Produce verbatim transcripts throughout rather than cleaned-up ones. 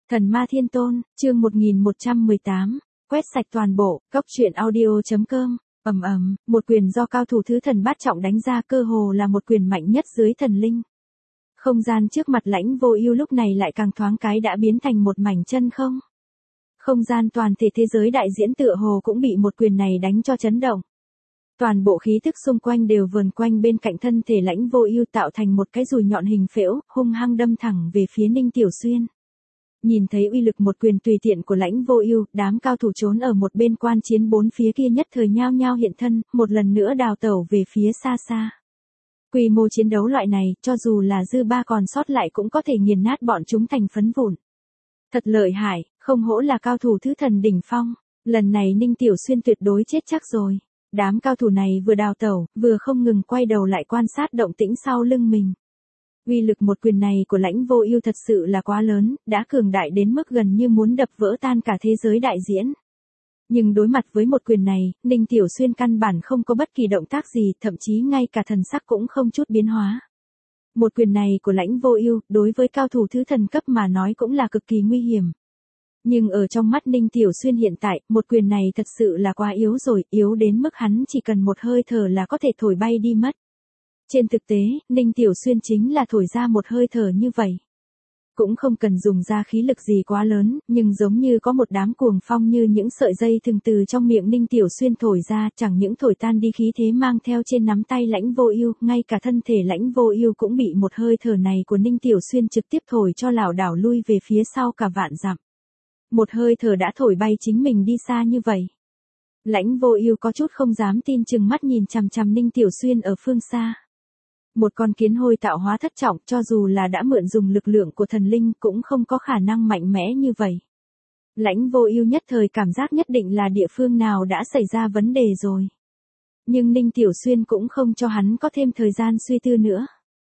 Thần Ma Thiên Tôn, chương một nghìn một trăm mười tám, quét sạch toàn bộ, cốc truyện audio chấm com, ầm ầm, một quyền do cao thủ thứ thần bát trọng đánh ra cơ hồ là một quyền mạnh nhất dưới thần linh. Không gian trước mặt Lãnh Vô Ưu lúc này lại càng thoáng cái đã biến thành một mảnh chân không. Không gian toàn thể thế giới đại diễn tựa hồ cũng bị một quyền này đánh cho chấn động. Toàn bộ khí tức xung quanh đều vờn quanh bên cạnh thân thể Lãnh Vô Ưu tạo thành một cái dùi nhọn hình phễu, hung hăng đâm thẳng về phía Ninh Tiểu Xuyên. Nhìn thấy uy lực một quyền tùy tiện của Lãnh Vô Ưu, đám cao thủ trốn ở một bên quan chiến bốn phía kia nhất thời nhao nhao hiện thân, một lần nữa đào tẩu về phía xa xa. Quy mô chiến đấu loại này, cho dù là dư ba còn sót lại cũng có thể nghiền nát bọn chúng thành phấn vụn. Thật lợi hại, không hổ là cao thủ thứ thần đỉnh phong, lần này Ninh Tiểu Xuyên tuyệt đối chết chắc rồi. Đám cao thủ này vừa đào tẩu, vừa không ngừng quay đầu lại quan sát động tĩnh sau lưng mình. Uy lực một quyền này của Lãnh Vô Ưu thật sự là quá lớn, đã cường đại đến mức gần như muốn đập vỡ tan cả thế giới đại diễn. Nhưng đối mặt với một quyền này, Ninh Tiểu Xuyên căn bản không có bất kỳ động tác gì, thậm chí ngay cả thần sắc cũng không chút biến hóa. Một quyền này của Lãnh Vô Ưu, đối với cao thủ thứ thần cấp mà nói cũng là cực kỳ nguy hiểm. Nhưng ở trong mắt Ninh Tiểu Xuyên hiện tại, một quyền này thật sự là quá yếu rồi, yếu đến mức hắn chỉ cần một hơi thở là có thể thổi bay đi mất. Trên thực tế, Ninh Tiểu Xuyên chính là thổi ra một hơi thở như vậy. Cũng không cần dùng ra khí lực gì quá lớn, nhưng giống như có một đám cuồng phong như những sợi dây thường từ trong miệng Ninh Tiểu Xuyên thổi ra, chẳng những thổi tan đi khí thế mang theo trên nắm tay Lãnh Vô Ưu, ngay cả thân thể Lãnh Vô Ưu cũng bị một hơi thở này của Ninh Tiểu Xuyên trực tiếp thổi cho lảo đảo lui về phía sau cả vạn dặm. Một hơi thở đã thổi bay chính mình đi xa như vậy. Lãnh Vô Ưu có chút không dám tin chừng mắt nhìn chằm chằm Ninh Tiểu Xuyên ở phương xa. Một con kiến hôi tạo hóa thất trọng cho dù là đã mượn dùng lực lượng của thần linh cũng không có khả năng mạnh mẽ như vậy. Lãnh Vô Ưu nhất thời cảm giác nhất định là địa phương nào đã xảy ra vấn đề rồi. Nhưng Ninh Tiểu Xuyên cũng không cho hắn có thêm thời gian suy tư nữa.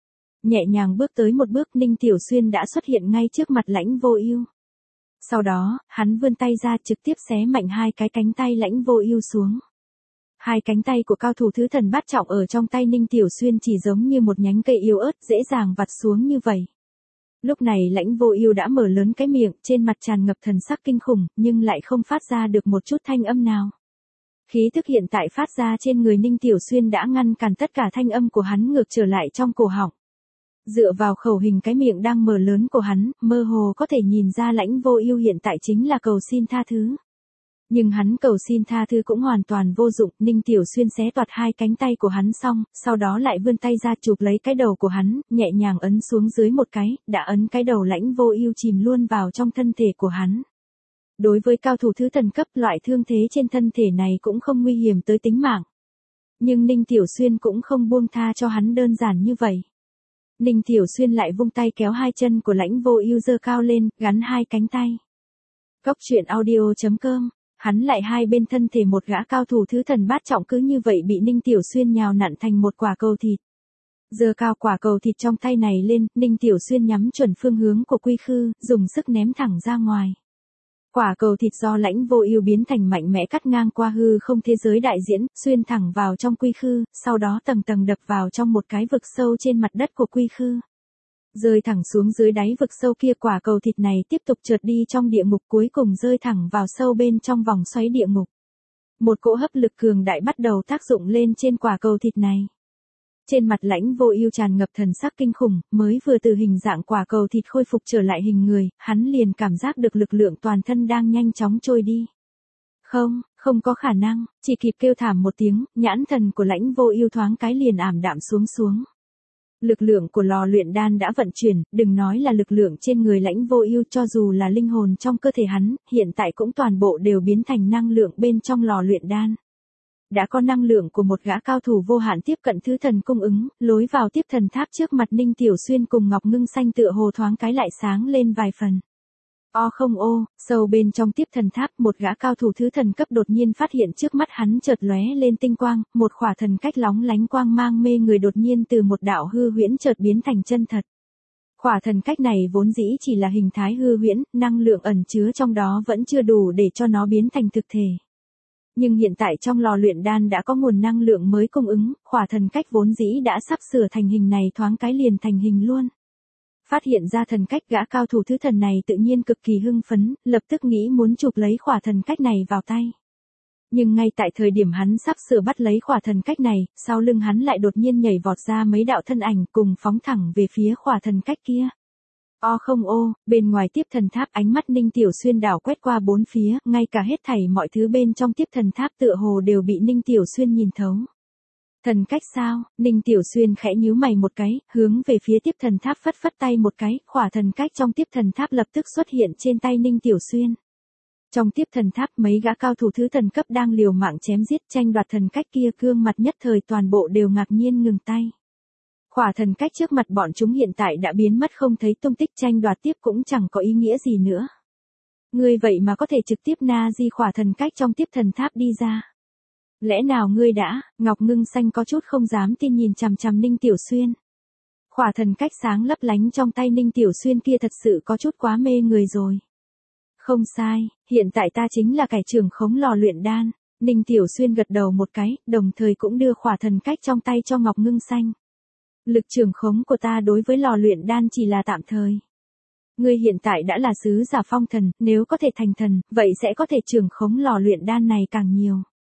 Nhẹ nhàng bước tới một bước Ninh Tiểu Xuyên đã xuất hiện ngay trước mặt Lãnh Vô Ưu. Sau đó, hắn vươn tay ra trực tiếp xé mạnh hai cái cánh tay Lãnh Vô Ưu xuống. Hai cánh tay của cao thủ thứ thần bát trọng ở trong tay Ninh Tiểu Xuyên chỉ giống như một nhánh cây yếu ớt dễ dàng vặt xuống như vậy. Lúc này Lãnh Vô Ưu đã mở lớn cái miệng, trên mặt tràn ngập thần sắc kinh khủng, nhưng lại không phát ra được một chút thanh âm nào. Khí tức hiện tại phát ra trên người Ninh Tiểu Xuyên đã ngăn cản tất cả thanh âm của hắn ngược trở lại trong cổ họng. Dựa vào khẩu hình cái miệng đang mở lớn của hắn, mơ hồ có thể nhìn ra Lãnh Vô Ưu hiện tại chính là cầu xin tha thứ. Nhưng hắn cầu xin tha thứ cũng hoàn toàn vô dụng, Ninh Tiểu Xuyên xé toạc hai cánh tay của hắn xong, sau đó lại vươn tay ra chụp lấy cái đầu của hắn, nhẹ nhàng ấn xuống dưới một cái, đã ấn cái đầu Lãnh Vô Ưu chìm luôn vào trong thân thể của hắn. Đối với cao thủ thứ thần cấp, loại thương thế trên thân thể này cũng không nguy hiểm tới tính mạng. Nhưng Ninh Tiểu Xuyên cũng không buông tha cho hắn đơn giản như vậy. Ninh Tiểu Xuyên lại vung tay kéo hai chân của Lãnh Vô Ưu giơ cao lên, gắn hai cánh tay. Cốc truyện audio chấm com. Hắn lại hai bên thân thể một gã cao thủ thứ thần bát trọng cứ như vậy bị Ninh Tiểu Xuyên nhào nặn thành một quả cầu thịt. Giơ cao quả cầu thịt trong tay này lên, Ninh Tiểu Xuyên nhắm chuẩn phương hướng của quy khư, dùng sức ném thẳng ra ngoài. Quả cầu thịt do Lãnh Vô Ưu biến thành mạnh mẽ cắt ngang qua hư không thế giới đại diễn, xuyên thẳng vào trong quy khư, sau đó tầng tầng đập vào trong một cái vực sâu trên mặt đất của quy khư. Rơi thẳng xuống dưới đáy vực sâu kia, quả cầu thịt này tiếp tục trượt đi trong địa ngục, cuối cùng rơi thẳng vào sâu bên trong vòng xoáy địa ngục. Một cỗ hấp lực cường đại bắt đầu tác dụng lên trên quả cầu thịt này. Trên mặt Lãnh Vô Ưu tràn ngập thần sắc kinh khủng, mới vừa từ hình dạng quả cầu thịt khôi phục trở lại hình người, hắn liền cảm giác được lực lượng toàn thân đang nhanh chóng trôi đi. Không, không có khả năng, chỉ kịp kêu thảm một tiếng, nhãn thần của Lãnh Vô Ưu thoáng cái liền ảm đạm xuống xuống. Lực lượng của lò luyện đan đã vận chuyển, đừng nói là lực lượng trên người Lãnh Vô Ưu, cho dù là linh hồn trong cơ thể hắn, hiện tại cũng toàn bộ đều biến thành năng lượng bên trong lò luyện đan. Đã có năng lượng của một gã cao thủ vô hạn tiếp cận thứ thần cung ứng, lối vào tiếp thần tháp trước mặt Ninh Tiểu Xuyên cùng Ngọc Ngưng Xanh tựa hồ thoáng cái lại sáng lên vài phần. O không ô, sâu bên trong tiếp thần tháp, một gã cao thủ thứ thần cấp đột nhiên phát hiện trước mắt hắn chợt lóe lên tinh quang, một khỏa thần cách lóng lánh quang mang mê người đột nhiên từ một đạo hư huyễn chợt biến thành chân thật. Khỏa thần cách này vốn dĩ chỉ là hình thái hư huyễn, năng lượng ẩn chứa trong đó vẫn chưa đủ để cho nó biến thành thực thể. Nhưng hiện tại trong lò luyện đan đã có nguồn năng lượng mới cung ứng, khỏa thần cách vốn dĩ đã sắp sửa thành hình này thoáng cái liền thành hình luôn. Phát hiện ra thần cách gã cao thủ thứ thần này tự nhiên cực kỳ hưng phấn, lập tức nghĩ muốn chụp lấy khỏa thần cách này vào tay. Nhưng ngay tại thời điểm hắn sắp sửa bắt lấy khỏa thần cách này, sau lưng hắn lại đột nhiên nhảy vọt ra mấy đạo thân ảnh cùng phóng thẳng về phía khỏa thần cách kia. O không ô, bên ngoài tiếp thần tháp ánh mắt Ninh Tiểu Xuyên đảo quét qua bốn phía, ngay cả hết thảy mọi thứ bên trong tiếp thần tháp tựa hồ đều bị Ninh Tiểu Xuyên nhìn thấu. Thần cách sao? Ninh Tiểu Xuyên khẽ nhíu mày một cái, hướng về phía tiếp thần tháp phất phất tay một cái, khỏa thần cách trong tiếp thần tháp lập tức xuất hiện trên tay Ninh Tiểu Xuyên. Trong tiếp thần tháp mấy gã cao thủ thứ thần cấp đang liều mạng chém giết tranh đoạt thần cách kia, gương mặt nhất thời toàn bộ đều ngạc nhiên ngừng tay. Khỏa thần cách trước mặt bọn chúng hiện tại đã biến mất không thấy tung tích, tranh đoạt tiếp cũng chẳng có ý nghĩa gì nữa. Ngươi vậy mà có thể trực tiếp na di khỏa thần cách trong tiếp thần tháp đi ra. Lẽ nào ngươi đã? Ngọc Ngưng Xanh có chút không dám tin nhìn chằm chằm Ninh Tiểu Xuyên. Khỏa thần cách sáng lấp lánh trong tay Ninh Tiểu Xuyên kia thật sự có chút quá mê người rồi. Không sai, hiện tại ta chính là kẻ trưởng khống lò luyện đan. Ninh Tiểu Xuyên gật đầu một cái, đồng thời cũng đưa khỏa thần cách trong tay cho Ngọc Ngưng Xanh. Lực trưởng khống của ta đối với lò luyện đan chỉ là tạm thời. Ngươi hiện tại đã là sứ giả phong thần, nếu có thể thành thần, vậy sẽ có thể trưởng khống lò luyện đan này càng nhiều.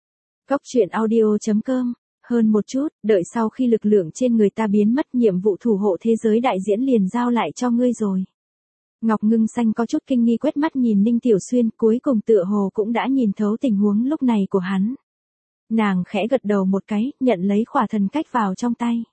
Cốc truyện audio chấm com. Hơn một chút, đợi sau khi lực lượng trên người ta biến mất, nhiệm vụ thủ hộ thế giới đại diễn liền giao lại cho ngươi rồi. Ngọc Ngưng Xanh có chút kinh nghi quét mắt nhìn Ninh Tiểu Xuyên, cuối cùng tựa hồ cũng đã nhìn thấu tình huống lúc này của hắn. Nàng khẽ gật đầu một cái, nhận lấy khỏa thần cách vào trong tay.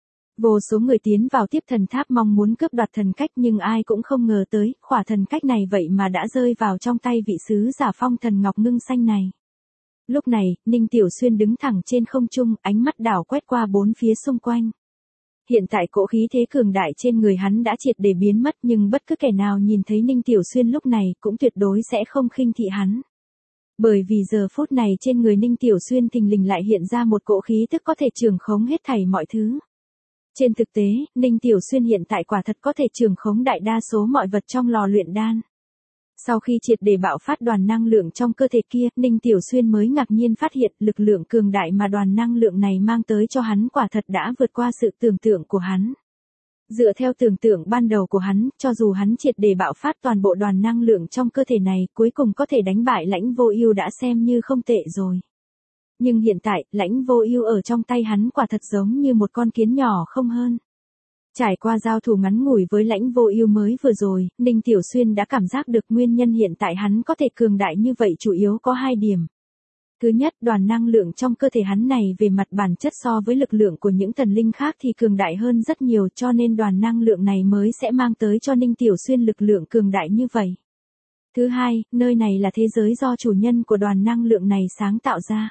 Vô số người tiến vào tiếp thần tháp mong muốn cướp đoạt thần cách, nhưng ai cũng không ngờ tới, khỏa thần cách này vậy mà đã rơi vào trong tay vị sứ giả phong thần Ngọc Ngưng Xanh này. Lúc này, Ninh Tiểu Xuyên đứng thẳng trên không trung, ánh mắt đảo quét qua bốn phía xung quanh. Hiện tại cỗ khí thế cường đại trên người hắn đã triệt để biến mất, nhưng bất cứ kẻ nào nhìn thấy Ninh Tiểu Xuyên lúc này cũng tuyệt đối sẽ không khinh thị hắn. Bởi vì giờ phút này trên người Ninh Tiểu Xuyên thình lình lại hiện ra một cỗ khí tức có thể trưởng khống hết thảy mọi thứ. Trên thực tế, Ninh Tiểu Xuyên hiện tại quả thật có thể trưởng khống đại đa số mọi vật trong lò luyện đan. Sau khi triệt để bạo phát đoàn năng lượng trong cơ thể kia, Ninh Tiểu Xuyên mới ngạc nhiên phát hiện lực lượng cường đại mà đoàn năng lượng này mang tới cho hắn quả thật đã vượt qua sự tưởng tượng của hắn. Dựa theo tưởng tượng ban đầu của hắn, cho dù hắn triệt để bạo phát toàn bộ đoàn năng lượng trong cơ thể này, cuối cùng có thể đánh bại Lãnh Vô Ưu đã xem như không tệ rồi. Nhưng hiện tại, Lãnh Vô Ưu ở trong tay hắn quả thật giống như một con kiến nhỏ không hơn. Trải qua giao thủ ngắn ngủi với Lãnh Vô Ưu mới vừa rồi, Ninh Tiểu Xuyên đã cảm giác được nguyên nhân hiện tại hắn có thể cường đại như vậy chủ yếu có hai điểm. Thứ nhất, đoàn năng lượng trong cơ thể hắn này về mặt bản chất so với lực lượng của những thần linh khác thì cường đại hơn rất nhiều, cho nên đoàn năng lượng này mới sẽ mang tới cho Ninh Tiểu Xuyên lực lượng cường đại như vậy. Thứ hai, nơi này là thế giới do chủ nhân của đoàn năng lượng này sáng tạo ra.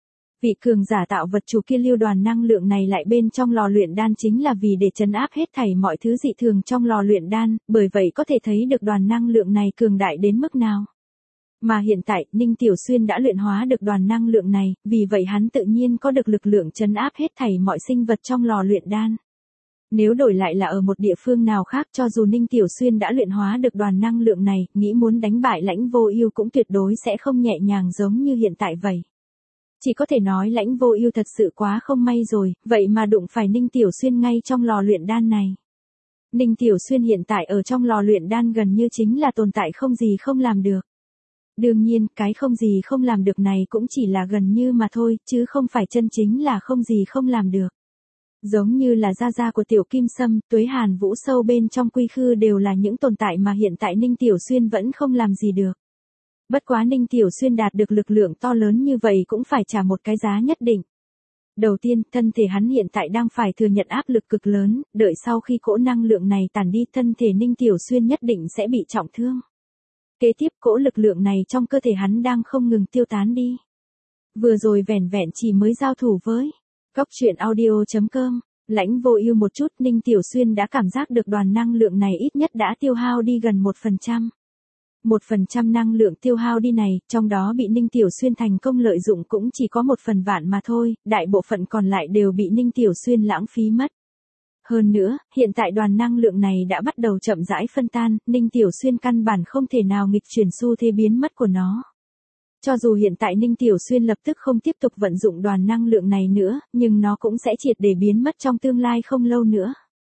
Vị cường giả tạo vật chủ kia lưu đoàn năng lượng này lại bên trong lò luyện đan chính là vì để trấn áp hết thảy mọi thứ dị thường trong lò luyện đan, bởi vậy có thể thấy được đoàn năng lượng này cường đại đến mức nào. Mà hiện tại, Ninh Tiểu Xuyên đã luyện hóa được đoàn năng lượng này, vì vậy hắn tự nhiên có được lực lượng trấn áp hết thảy mọi sinh vật trong lò luyện đan. Nếu đổi lại là ở một địa phương nào khác, cho dù Ninh Tiểu Xuyên đã luyện hóa được đoàn năng lượng này, nghĩ muốn đánh bại Lãnh Vô Ưu cũng tuyệt đối sẽ không nhẹ nhàng giống như hiện tại vậy. Chỉ có thể nói Lãnh Vô Ưu thật sự quá không may rồi, vậy mà đụng phải Ninh Tiểu Xuyên ngay trong lò luyện đan này. Ninh Tiểu Xuyên hiện tại ở trong lò luyện đan gần như chính là tồn tại không gì không làm được. Đương nhiên, cái không gì không làm được này cũng chỉ là gần như mà thôi, chứ không phải chân chính là không gì không làm được. Giống như là gia gia của Tiểu Kim Sâm, Tuế Hàn Vũ sâu bên trong quy khư đều là những tồn tại mà hiện tại Ninh Tiểu Xuyên vẫn không làm gì được. Bất quá Ninh Tiểu Xuyên đạt được lực lượng to lớn như vậy cũng phải trả một cái giá nhất định. Đầu tiên, thân thể hắn hiện tại đang phải thừa nhận áp lực cực lớn, đợi sau khi cỗ năng lượng này tản đi, thân thể Ninh Tiểu Xuyên nhất định sẽ bị trọng thương. Kế tiếp, cỗ lực lượng này trong cơ thể hắn đang không ngừng tiêu tán đi. Vừa rồi vẻn vẹn chỉ mới giao thủ với Cốc truyện audio chấm com, Lãnh Vô Ưu một chút, Ninh Tiểu Xuyên đã cảm giác được đoàn năng lượng này ít nhất đã tiêu hao đi gần một phần trăm. Một phần trăm năng lượng tiêu hao đi này, trong đó bị Ninh Tiểu Xuyên thành công lợi dụng cũng chỉ có một phần vạn mà thôi, đại bộ phận còn lại đều bị Ninh Tiểu Xuyên lãng phí mất. Hơn nữa, hiện tại đoàn năng lượng này đã bắt đầu chậm rãi phân tan, Ninh Tiểu Xuyên căn bản không thể nào nghịch chuyển xu thế biến mất của nó. Cho dù hiện tại Ninh Tiểu Xuyên lập tức không tiếp tục vận dụng đoàn năng lượng này nữa, nhưng nó cũng sẽ triệt để biến mất trong tương lai không lâu nữa.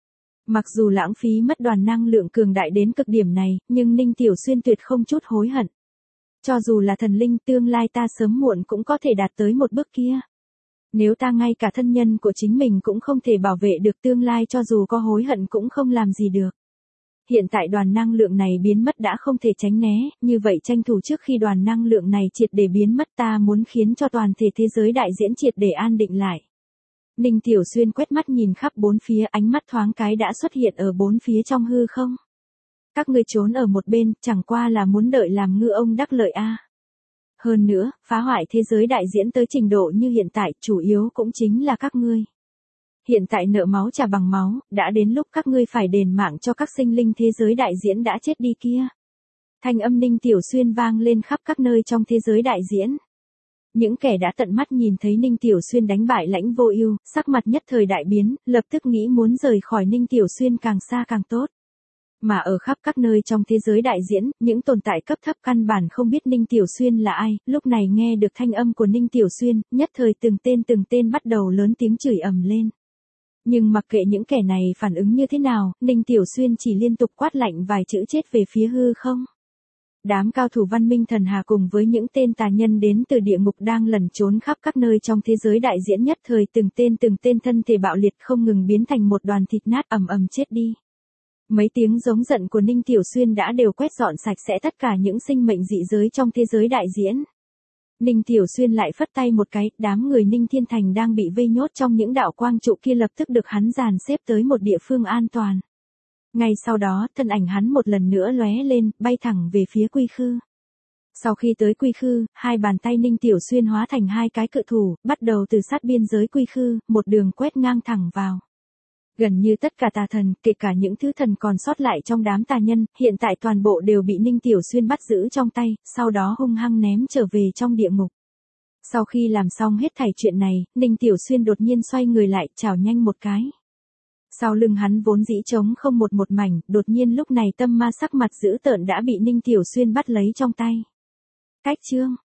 Mặc dù lãng phí mất đoàn năng lượng cường đại đến cực điểm này, nhưng Ninh Tiểu Xuyên tuyệt không chút hối hận. Cho dù là thần linh, tương lai ta sớm muộn cũng có thể đạt tới một bước kia. Nếu ta ngay cả thân nhân của chính mình cũng không thể bảo vệ được, tương lai cho dù có hối hận cũng không làm gì được. Hiện tại đoàn năng lượng này biến mất đã không thể tránh né, như vậy tranh thủ trước khi đoàn năng lượng này triệt để biến mất, ta muốn khiến cho toàn thể thế giới đại diễn triệt để an định lại. Ninh Tiểu Xuyên quét mắt nhìn khắp bốn phía, ánh mắt thoáng cái đã xuất hiện ở bốn phía trong hư không. Các ngươi trốn ở một bên, chẳng qua là muốn đợi làm ngư ông đắc lợi a. Hơn nữa, phá hoại thế giới đại diễn tới trình độ như hiện tại, chủ yếu cũng chính là các ngươi. Hiện tại nợ máu trả bằng máu, đã đến lúc các ngươi phải đền mạng cho các sinh linh thế giới đại diễn đã chết đi kia. Thanh âm Ninh Tiểu Xuyên vang lên khắp các nơi trong thế giới đại diễn. Những kẻ đã tận mắt nhìn thấy Ninh Tiểu Xuyên đánh bại Lãnh Vô Ưu, sắc mặt nhất thời đại biến, lập tức nghĩ muốn rời khỏi Ninh Tiểu Xuyên càng xa càng tốt. Mà ở khắp các nơi trong thế giới đại diễn, những tồn tại cấp thấp căn bản không biết Ninh Tiểu Xuyên là ai, lúc này nghe được thanh âm của Ninh Tiểu Xuyên, nhất thời từng tên từng tên bắt đầu lớn tiếng chửi ầm lên. Nhưng mặc kệ những kẻ này phản ứng như thế nào, Ninh Tiểu Xuyên chỉ liên tục quát lạnh vài chữ chết về phía hư không. Đám cao thủ Văn Minh Thần Hà cùng với những tên tà nhân đến từ địa ngục đang lẩn trốn khắp các nơi trong thế giới đại diễn, nhất thời từng tên từng tên thân thể bạo liệt không ngừng biến thành một đoàn thịt nát, ầm ầm chết đi. Mấy tiếng giống giận của Ninh Tiểu Xuyên đã đều quét dọn sạch sẽ tất cả những sinh mệnh dị giới trong thế giới đại diễn. Ninh Tiểu Xuyên lại phất tay một cái, đám người Ninh Thiên Thành đang bị vây nhốt trong những đạo quang trụ kia lập tức được hắn dàn xếp tới một địa phương an toàn. Ngay sau đó, thân ảnh hắn một lần nữa lóe lên, bay thẳng về phía Quy Khư. Sau khi tới Quy Khư, hai bàn tay Ninh Tiểu Xuyên hóa thành hai cái cự thủ, bắt đầu từ sát biên giới Quy Khư, một đường quét ngang thẳng vào. Gần như tất cả tà thần, kể cả những thứ thần còn sót lại trong đám tà nhân, hiện tại toàn bộ đều bị Ninh Tiểu Xuyên bắt giữ trong tay, sau đó hung hăng ném trở về trong địa ngục. Sau khi làm xong hết thảy chuyện này, Ninh Tiểu Xuyên đột nhiên xoay người lại, chảo nhanh một cái. Sau lưng hắn vốn dĩ trống không một một mảnh, đột nhiên lúc này tâm ma sắc mặt dữ tợn đã bị Ninh Tiểu Xuyên bắt lấy trong tay. Cách chương